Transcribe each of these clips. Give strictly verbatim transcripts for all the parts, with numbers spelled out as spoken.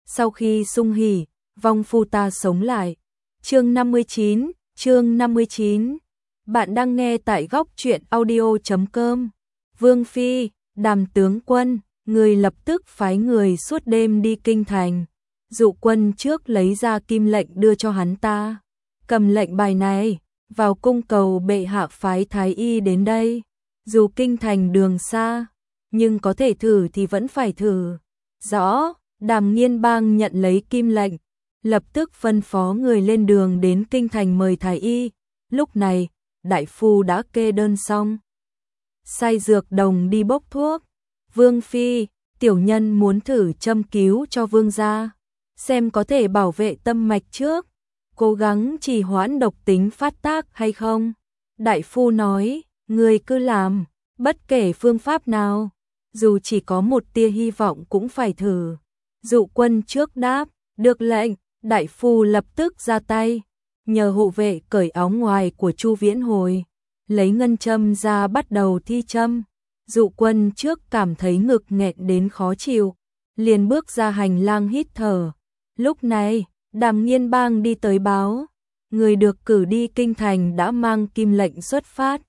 sau khi sung hỉ, vong phu ta sống lại. Chương năm mươi chín, chương năm mươi chín. Bạn đang nghe tại góc truyện audio chấm com. Vương phi, Đàm tướng quân, người lập tức phái người suốt đêm đi kinh thành. Dụ quân trước lấy ra kim lệnh đưa cho hắn ta. Cầm lệnh bài này, vào cung cầu bệ hạ phái thái y đến đây. Dù kinh thành đường xa, nhưng có thể thử thì vẫn phải thử. Rõ, Đàm Nghiên Bang nhận lấy kim lệnh, lập tức phân phó người lên đường đến kinh thành mời thái y. Lúc này, đại phu đã kê đơn xong. Sai dược đồng đi bốc thuốc. Vương phi, tiểu nhân muốn thử châm cứu cho vương gia, xem có thể bảo vệ tâm mạch trước, cố gắng trì hoãn độc tính phát tác hay không. Đại phu nói, người cứ làm, bất kể phương pháp nào, dù chỉ có một tia hy vọng cũng phải thử. Dụ quân trước đáp, được lệnh. Đại phu lập tức ra tay, nhờ hộ vệ cởi áo ngoài của Chu Viễn Hồi, lấy ngân châm ra bắt đầu thi châm. Dụ quân trước cảm thấy ngực nghẹn đến khó chịu, liền bước ra hành lang hít thở. Lúc này, Đàm Nghiên Bang đi tới báo, người được cử đi kinh thành đã mang kim lệnh xuất phát.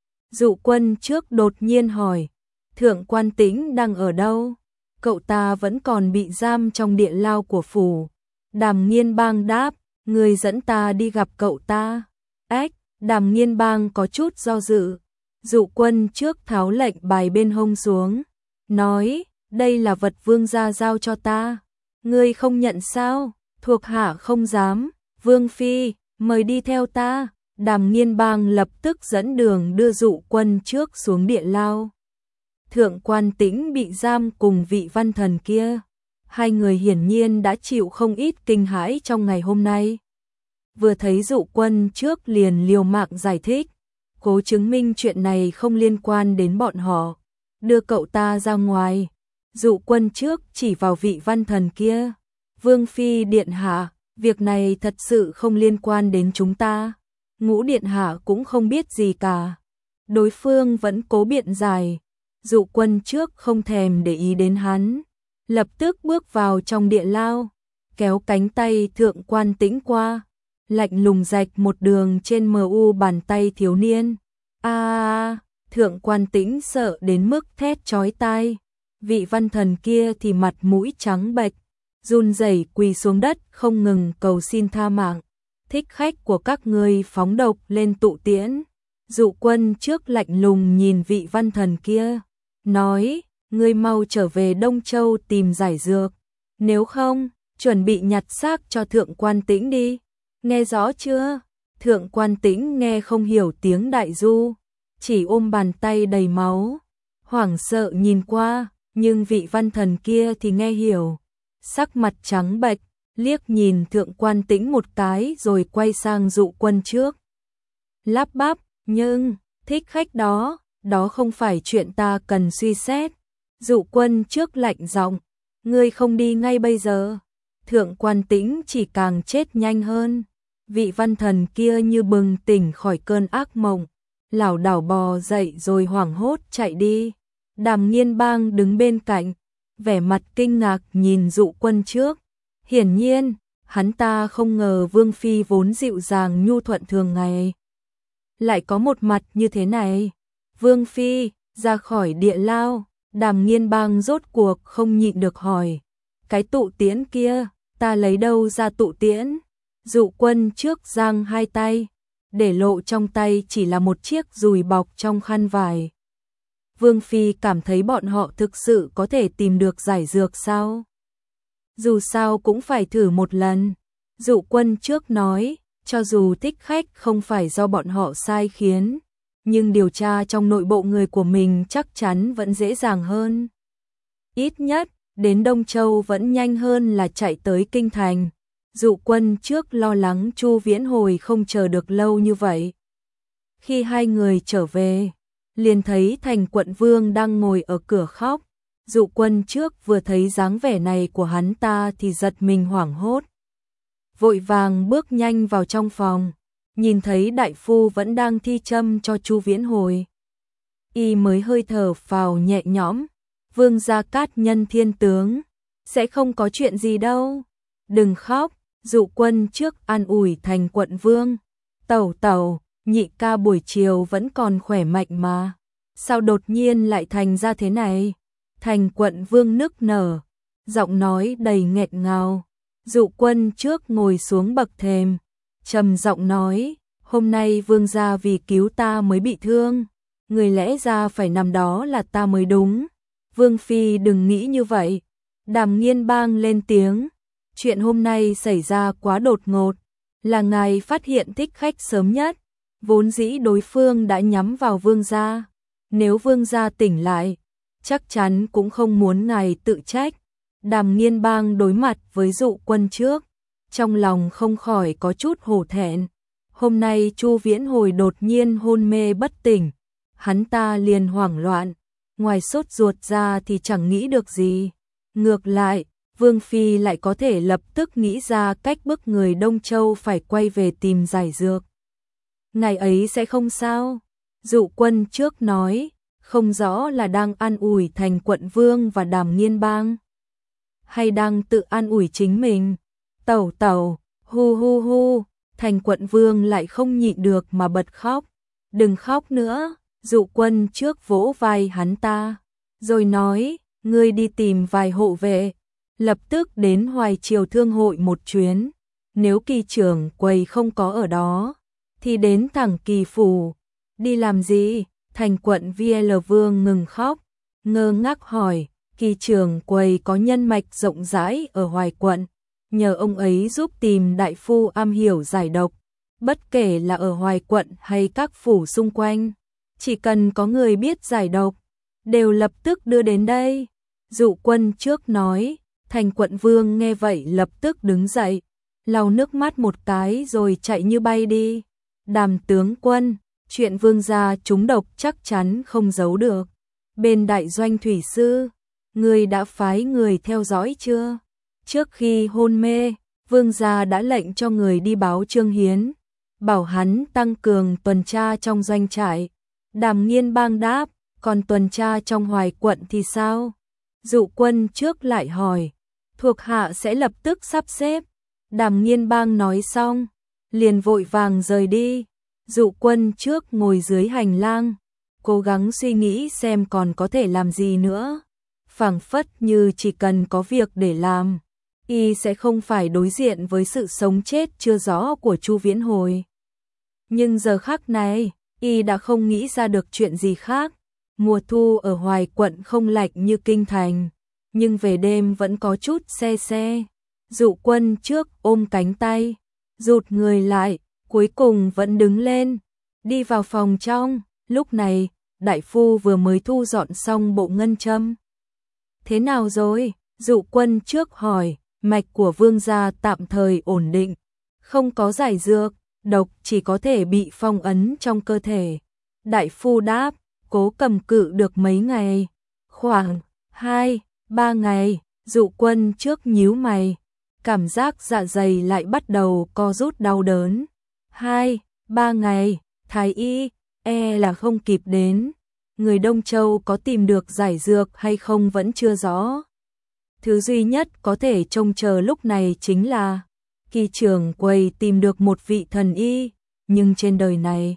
Dụ quân trước đột nhiên hỏi, Thượng Quan Tĩnh đang ở đâu? Cậu ta vẫn còn bị giam trong địa lao của phủ. Đàm Nghiên Bang đáp, người dẫn ta đi gặp cậu ta. Ếch, Đàm Nghiên Bang có chút do dự. Dụ quân trước tháo lệnh bài bên hông xuống, nói, đây là vật vương gia giao cho ta. Ngươi không nhận sao? Thuộc hạ không dám. Vương phi, mời đi theo ta. Đàm Nghiên Bang lập tức dẫn đường đưa dụ quân trước xuống địa lao. Thượng Quan Tĩnh bị giam cùng vị văn thần kia. Hai người hiển nhiên đã chịu không ít kinh hãi trong ngày hôm nay. Vừa thấy dụ quân trước liền liều mạng giải thích, cố chứng minh chuyện này không liên quan đến bọn họ. Đưa cậu ta ra ngoài. Dụ quân trước chỉ vào vị văn thần kia. Vương phi điện hạ, việc này thật sự không liên quan đến chúng ta. Ngũ điện hạ cũng không biết gì cả. Đối phương vẫn cố biện giải. Dụ quân trước không thèm để ý đến hắn, lập tức bước vào trong địa lao, kéo cánh tay Thượng Quan Tĩnh qua, lạnh lùng rạch một đường trên mờ u bàn tay thiếu niên. A, à, Thượng Quan Tĩnh sợ đến mức thét chói tai. Vị văn thần kia thì mặt mũi trắng bệch, run rẩy quỳ xuống đất không ngừng cầu xin tha mạng. Thích khách của các ngươi phóng độc lên tụ tiễn. Dụ quân trước lạnh lùng nhìn vị văn thần kia, nói, ngươi mau trở về Đông Châu tìm giải dược, nếu không, chuẩn bị nhặt xác cho Thượng Quan Tĩnh đi. Nghe rõ chưa? Thượng Quan Tĩnh nghe không hiểu tiếng Đại Du, chỉ ôm bàn tay đầy máu, hoảng sợ nhìn qua, nhưng vị văn thần kia thì nghe hiểu, sắc mặt trắng bệch, liếc nhìn Thượng Quan Tĩnh một cái rồi quay sang dụ quân trước. Lắp bắp, nhưng, thích khách đó, đó không phải chuyện ta cần suy xét. Dụ quân trước lạnh giọng, ngươi không đi ngay bây giờ. Thượng Quan Tĩnh chỉ càng chết nhanh hơn. Vị văn thần kia như bừng tỉnh khỏi cơn ác mộng, lảo đảo bò dậy rồi hoảng hốt chạy đi. Đàm Nghiên Bang đứng bên cạnh, vẻ mặt kinh ngạc nhìn dụ quân trước. Hiển nhiên, hắn ta không ngờ Vương phi vốn dịu dàng nhu thuận thường ngày, lại có một mặt như thế này. Vương phi, ra khỏi địa lao. Đàm Nghiên Bang rốt cuộc không nhịn được hỏi, cái tụ tiễn kia, ta lấy đâu ra tụ tiễn? Dụ quân trước giang hai tay, để lộ trong tay chỉ là một chiếc dùi bọc trong khăn vải. Vương phi cảm thấy bọn họ thực sự có thể tìm được giải dược sao? Dù sao cũng phải thử một lần. Dụ quân trước nói, cho dù thích khách không phải do bọn họ sai khiến, nhưng điều tra trong nội bộ người của mình chắc chắn vẫn dễ dàng hơn. Ít nhất, đến Đông Châu vẫn nhanh hơn là chạy tới kinh thành. Dụ quân trước lo lắng Chu Viễn Hồi không chờ được lâu như vậy. Khi hai người trở về, liền thấy Thành Quận Vương đang ngồi ở cửa khóc. Dụ quân trước vừa thấy dáng vẻ này của hắn ta thì giật mình hoảng hốt. Vội vàng bước nhanh vào trong phòng, nhìn thấy đại phu vẫn đang thi châm cho Chu Viễn Hồi. Y mới hơi thở phào nhẹ nhõm. Vương gia Cát Nhân Thiên tướng, sẽ không có chuyện gì đâu. Đừng khóc, Dụ Quân trước an ủi Thành Quận Vương. Tẩu tẩu, nhị ca buổi chiều vẫn còn khỏe mạnh mà. Sao đột nhiên lại thành ra thế này? Thành Quận Vương nức nở, giọng nói đầy nghẹt ngào. Dụ Quân trước ngồi xuống bậc thềm, trầm giọng nói, hôm nay vương gia vì cứu ta mới bị thương, người lẽ ra phải nằm đó là ta mới đúng. Vương phi đừng nghĩ như vậy. Đàm Nghiên Bang lên tiếng, chuyện hôm nay xảy ra quá đột ngột, là ngài phát hiện thích khách sớm nhất, vốn dĩ đối phương đã nhắm vào vương gia, nếu vương gia tỉnh lại, chắc chắn cũng không muốn ngài tự trách. Đàm Nghiên Bang đối mặt với Dụ Quân trước, trong lòng không khỏi có chút hổ thẹn. Hôm nay Chu Viễn Hồi đột nhiên hôn mê bất tỉnh, hắn ta liền hoảng loạn, ngoài sốt ruột ra thì chẳng nghĩ được gì. Ngược lại, Vương Phi lại có thể lập tức nghĩ ra cách bức người Đông Châu phải quay về tìm giải dược. Ngày ấy sẽ không sao. Dụ Quân trước nói, không rõ là đang an ủi Thành Quận Vương và Đàm Nghiên Bang, hay đang tự an ủi chính mình. Tẩu tẩu, hu hu hu, Thành Quận Vương lại không nhịn được mà bật khóc. Đừng khóc nữa, Dụ Quân trước vỗ vai hắn ta, rồi nói, ngươi đi tìm vài hộ vệ, lập tức đến Hoài Triều Thương hội một chuyến, nếu Kỳ trưởng quầy không có ở đó, thì đến thẳng Kỳ phủ. Đi làm gì? Thành Quận vê lờ Vương ngừng khóc, ngơ ngác hỏi, Kỳ trưởng quầy có nhân mạch rộng rãi ở Hoài Quận, nhờ ông ấy giúp tìm đại phu am hiểu giải độc, bất kể là ở Hoài Quận hay các phủ xung quanh, chỉ cần có người biết giải độc, đều lập tức đưa đến đây. Dụ Quân trước nói. Thành Quận Vương nghe vậy lập tức đứng dậy, lau nước mắt một cái rồi chạy như bay đi. Đàm tướng quân, chuyện vương gia trúng độc chắc chắn không giấu được. Bên đại doanh thủy sư, người đã phái người theo dõi chưa? Trước khi hôn mê, vương gia đã lệnh cho người đi báo Trương Hiến, bảo hắn tăng cường tuần tra trong doanh trại. Đàm Nghiên Bang đáp, còn tuần tra trong Hoài Quận thì sao? Dụ Quân trước lại hỏi, thuộc hạ sẽ lập tức sắp xếp. Đàm Nghiên Bang nói xong, liền vội vàng rời đi. Dụ Quân trước ngồi dưới hành lang, cố gắng suy nghĩ xem còn có thể làm gì nữa. Phảng phất như chỉ cần có việc để làm, y sẽ không phải đối diện với sự sống chết chưa rõ của Chu Viễn Hồi. Nhưng giờ khắc này, y đã không nghĩ ra được chuyện gì khác. Mùa thu ở Hoài Quận không lạnh như kinh thành, nhưng về đêm vẫn có chút se se. Dụ Quân trước ôm cánh tay, rụt người lại, cuối cùng vẫn đứng lên, đi vào phòng trong. Lúc này, đại phu vừa mới thu dọn xong bộ ngân châm. Thế nào rồi? Dụ Quân trước hỏi. Mạch của vương gia tạm thời ổn định, không có giải dược, độc chỉ có thể bị phong ấn trong cơ thể. Đại phu đáp, cố cầm cự được mấy ngày, khoảng hai, ba ngày. Dụ Quân trước nhíu mày, cảm giác dạ dày lại bắt đầu co rút đau đớn. Hai, ba ngày, thái y, e là không kịp đến. Người Đông Châu có tìm được giải dược hay không vẫn chưa rõ. Thứ duy nhất có thể trông chờ lúc này chính là Kỳ trưởng quầy tìm được một vị thần y, nhưng trên đời này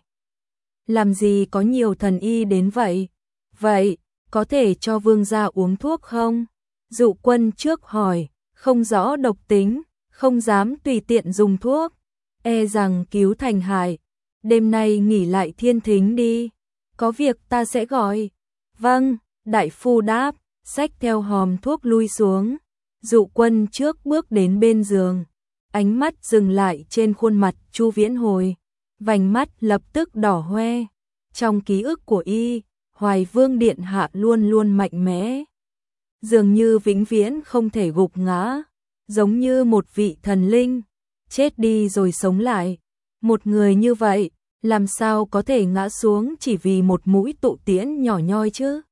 làm gì có nhiều thần y đến vậy? Vậy, có thể cho vương gia uống thuốc không? Dụ Quân trước hỏi, không rõ độc tính, không dám tùy tiện dùng thuốc, e rằng cứu thành hại. Đêm nay nghỉ lại thiên thính đi, có việc ta sẽ gọi. Vâng, đại phu đáp, xách theo hòm thuốc lui xuống. Dụ Quân trước bước đến bên giường, ánh mắt dừng lại trên khuôn mặt Chu Viễn Hồi, vành mắt lập tức đỏ hoe. Trong ký ức của y, Hoài Vương điện hạ luôn luôn mạnh mẽ, dường như vĩnh viễn không thể gục ngã, giống như một vị thần linh, chết đi rồi sống lại. Một người như vậy, làm sao có thể ngã xuống chỉ vì một mũi tụ tiễn nhỏ nhoi chứ?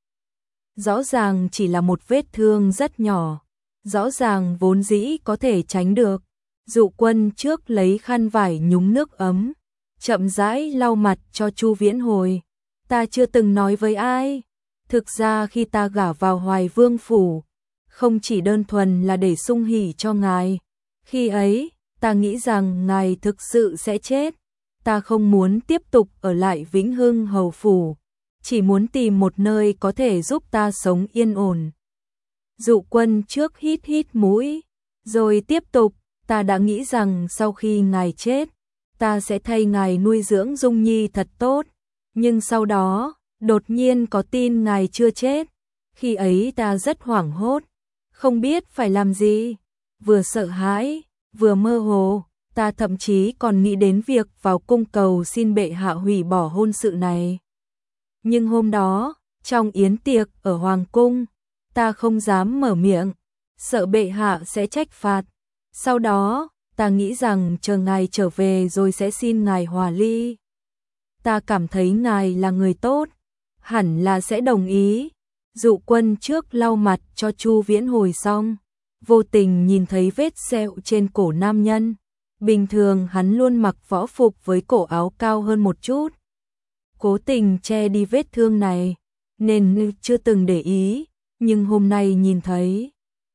Rõ ràng chỉ là một vết thương rất nhỏ, rõ ràng vốn dĩ có thể tránh được. Dụ Quân trước lấy khăn vải nhúng nước ấm, chậm rãi lau mặt cho Chu Viễn Hồi. Ta chưa từng nói với ai, thực ra khi ta gả vào Hoài Vương phủ, không chỉ đơn thuần là để sung hỉ cho ngài. Khi ấy, ta nghĩ rằng ngài thực sự sẽ chết. Ta không muốn tiếp tục ở lại Vĩnh Hưng Hầu Phủ, chỉ muốn tìm một nơi có thể giúp ta sống yên ổn. Dụ Quân trước hít hít mũi, rồi tiếp tục, ta đã nghĩ rằng sau khi ngài chết, ta sẽ thay ngài nuôi dưỡng Dung Nhi thật tốt, nhưng sau đó, đột nhiên có tin ngài chưa chết. Khi ấy ta rất hoảng hốt, không biết phải làm gì, vừa sợ hãi, vừa mơ hồ, ta thậm chí còn nghĩ đến việc vào cung cầu xin bệ hạ hủy bỏ hôn sự này. Nhưng hôm đó, trong yến tiệc ở Hoàng cung, ta không dám mở miệng, sợ bệ hạ sẽ trách phạt. Sau đó, ta nghĩ rằng chờ ngài trở về rồi sẽ xin ngài hòa ly. Ta cảm thấy ngài là người tốt, hẳn là sẽ đồng ý. Dụ Quân trước lau mặt cho Chu Viễn Hồi xong, vô tình nhìn thấy vết sẹo trên cổ nam nhân. Bình thường hắn luôn mặc võ phục với cổ áo cao hơn một chút, cố tình che đi vết thương này, nên chưa từng để ý, nhưng hôm nay nhìn thấy,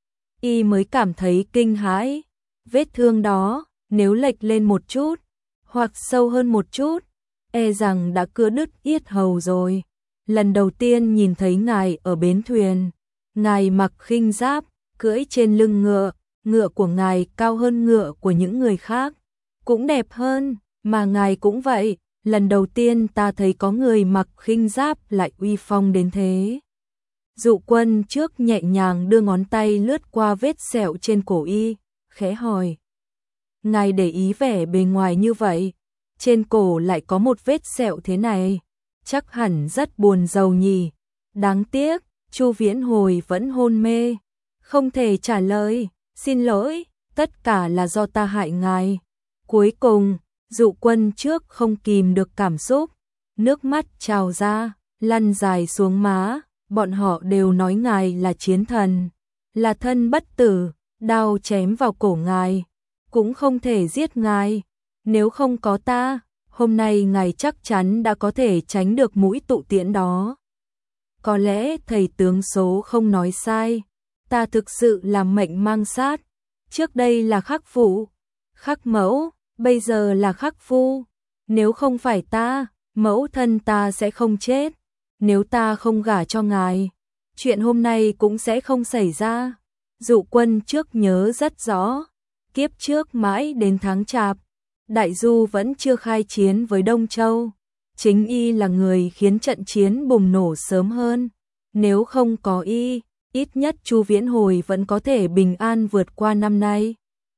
y mới cảm thấy kinh hãi. Vết thương đó, nếu lệch lên một chút, hoặc sâu hơn một chút, e rằng đã cưa đứt yết hầu rồi. Lần đầu tiên nhìn thấy ngài ở bến thuyền, ngài mặc khinh giáp, cưỡi trên lưng ngựa, ngựa của ngài cao hơn ngựa của những người khác, cũng đẹp hơn, mà ngài cũng vậy. Lần đầu tiên ta thấy có người mặc khinh giáp lại uy phong đến thế. Dụ Quân trước nhẹ nhàng đưa ngón tay lướt qua vết sẹo trên cổ y, khẽ hỏi. Ngài để ý vẻ bề ngoài như vậy, trên cổ lại có một vết sẹo thế này, chắc hẳn rất buồn rầu nhỉ. Đáng tiếc, Chu Viễn Hồi vẫn hôn mê, không thể trả lời. Xin lỗi, tất cả là do ta hại ngài. Cuối cùng, Dụ Quân trước không kìm được cảm xúc, nước mắt trào ra, lăn dài xuống má. Bọn họ đều nói ngài là chiến thần, là thân bất tử, đao chém vào cổ ngài, cũng không thể giết ngài. Nếu không có ta, hôm nay ngài chắc chắn đã có thể tránh được mũi tụ tiễn đó. Có lẽ thầy tướng số không nói sai, ta thực sự là mệnh mang sát. Trước đây là khắc phụ, khắc mẫu, bây giờ là khắc phu. Nếu không phải ta, mẫu thân ta sẽ không chết. Nếu ta không gả cho ngài, chuyện hôm nay cũng sẽ không xảy ra. Dụ Quân trước nhớ rất rõ, kiếp trước mãi đến tháng Chạp, Đại Du vẫn chưa khai chiến với Đông Châu. Chính y là người khiến trận chiến bùng nổ sớm hơn. Nếu không có y, ít nhất Chu Viễn Hồi vẫn có thể bình an vượt qua năm nay.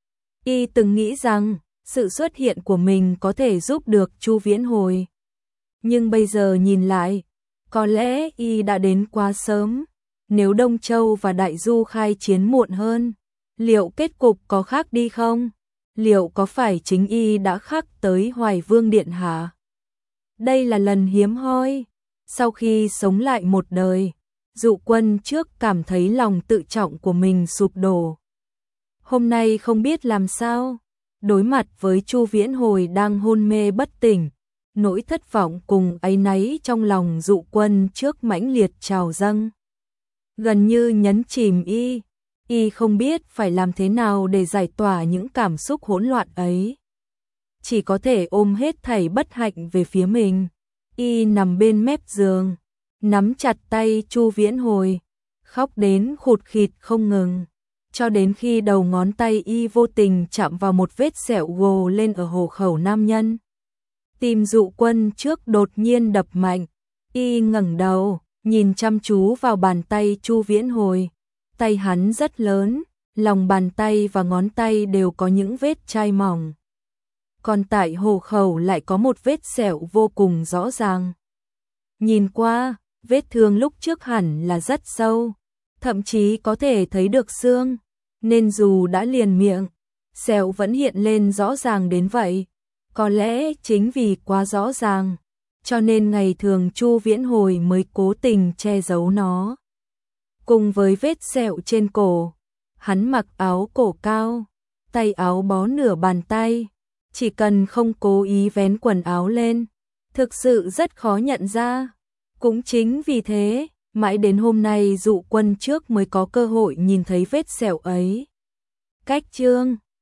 Y từng nghĩ rằng sự xuất hiện của mình có thể giúp được Chu Viễn Hồi. Nhưng bây giờ nhìn lại, có lẽ y đã đến quá sớm. Nếu Đông Châu và Đại Du khai chiến muộn hơn, liệu kết cục có khác đi không? Liệu có phải chính y đã khắc tới Hoài Vương Điện Hạ? Đây là lần hiếm hoi. Sau khi sống lại một đời, Dụ Quân trước cảm thấy lòng tự trọng của mình sụp đổ. Hôm nay không biết làm sao, đối mặt với Chu Viễn Hồi đang hôn mê bất tỉnh, nỗi thất vọng cùng áy náy trong lòng Dụ Quân trước mãnh liệt trào dâng, gần như nhấn chìm y. Y không biết phải làm thế nào để giải tỏa những cảm xúc hỗn loạn ấy, chỉ có thể ôm hết thảy bất hạnh về phía mình. Y nằm bên mép giường, nắm chặt tay Chu Viễn Hồi, khóc đến khụt khịt không ngừng, cho đến khi đầu ngón tay y vô tình chạm vào một vết sẹo gồ lên ở hổ khẩu nam nhân. Tim Dụ Quân trước đột nhiên đập mạnh, y ngẩng đầu, nhìn chăm chú vào bàn tay Chu Viễn Hồi. Tay hắn rất lớn, lòng bàn tay và ngón tay đều có những vết chai mỏng. Còn tại hổ khẩu lại có một vết sẹo vô cùng rõ ràng. Nhìn qua, vết thương lúc trước hẳn là rất sâu, thậm chí có thể thấy được xương, nên dù đã liền miệng, sẹo vẫn hiện lên rõ ràng đến vậy. Có lẽ chính vì quá rõ ràng, cho nên ngày thường Chu Viễn Hồi mới cố tình che giấu nó. Cùng với vết sẹo trên cổ, hắn mặc áo cổ cao, tay áo bó nửa bàn tay, chỉ cần không cố ý vén quần áo lên, thực sự rất khó nhận ra. Cũng chính vì thế Mãi đến hôm nay Dụ Quân trước mới có cơ hội nhìn thấy vết sẹo ấy. Cách chương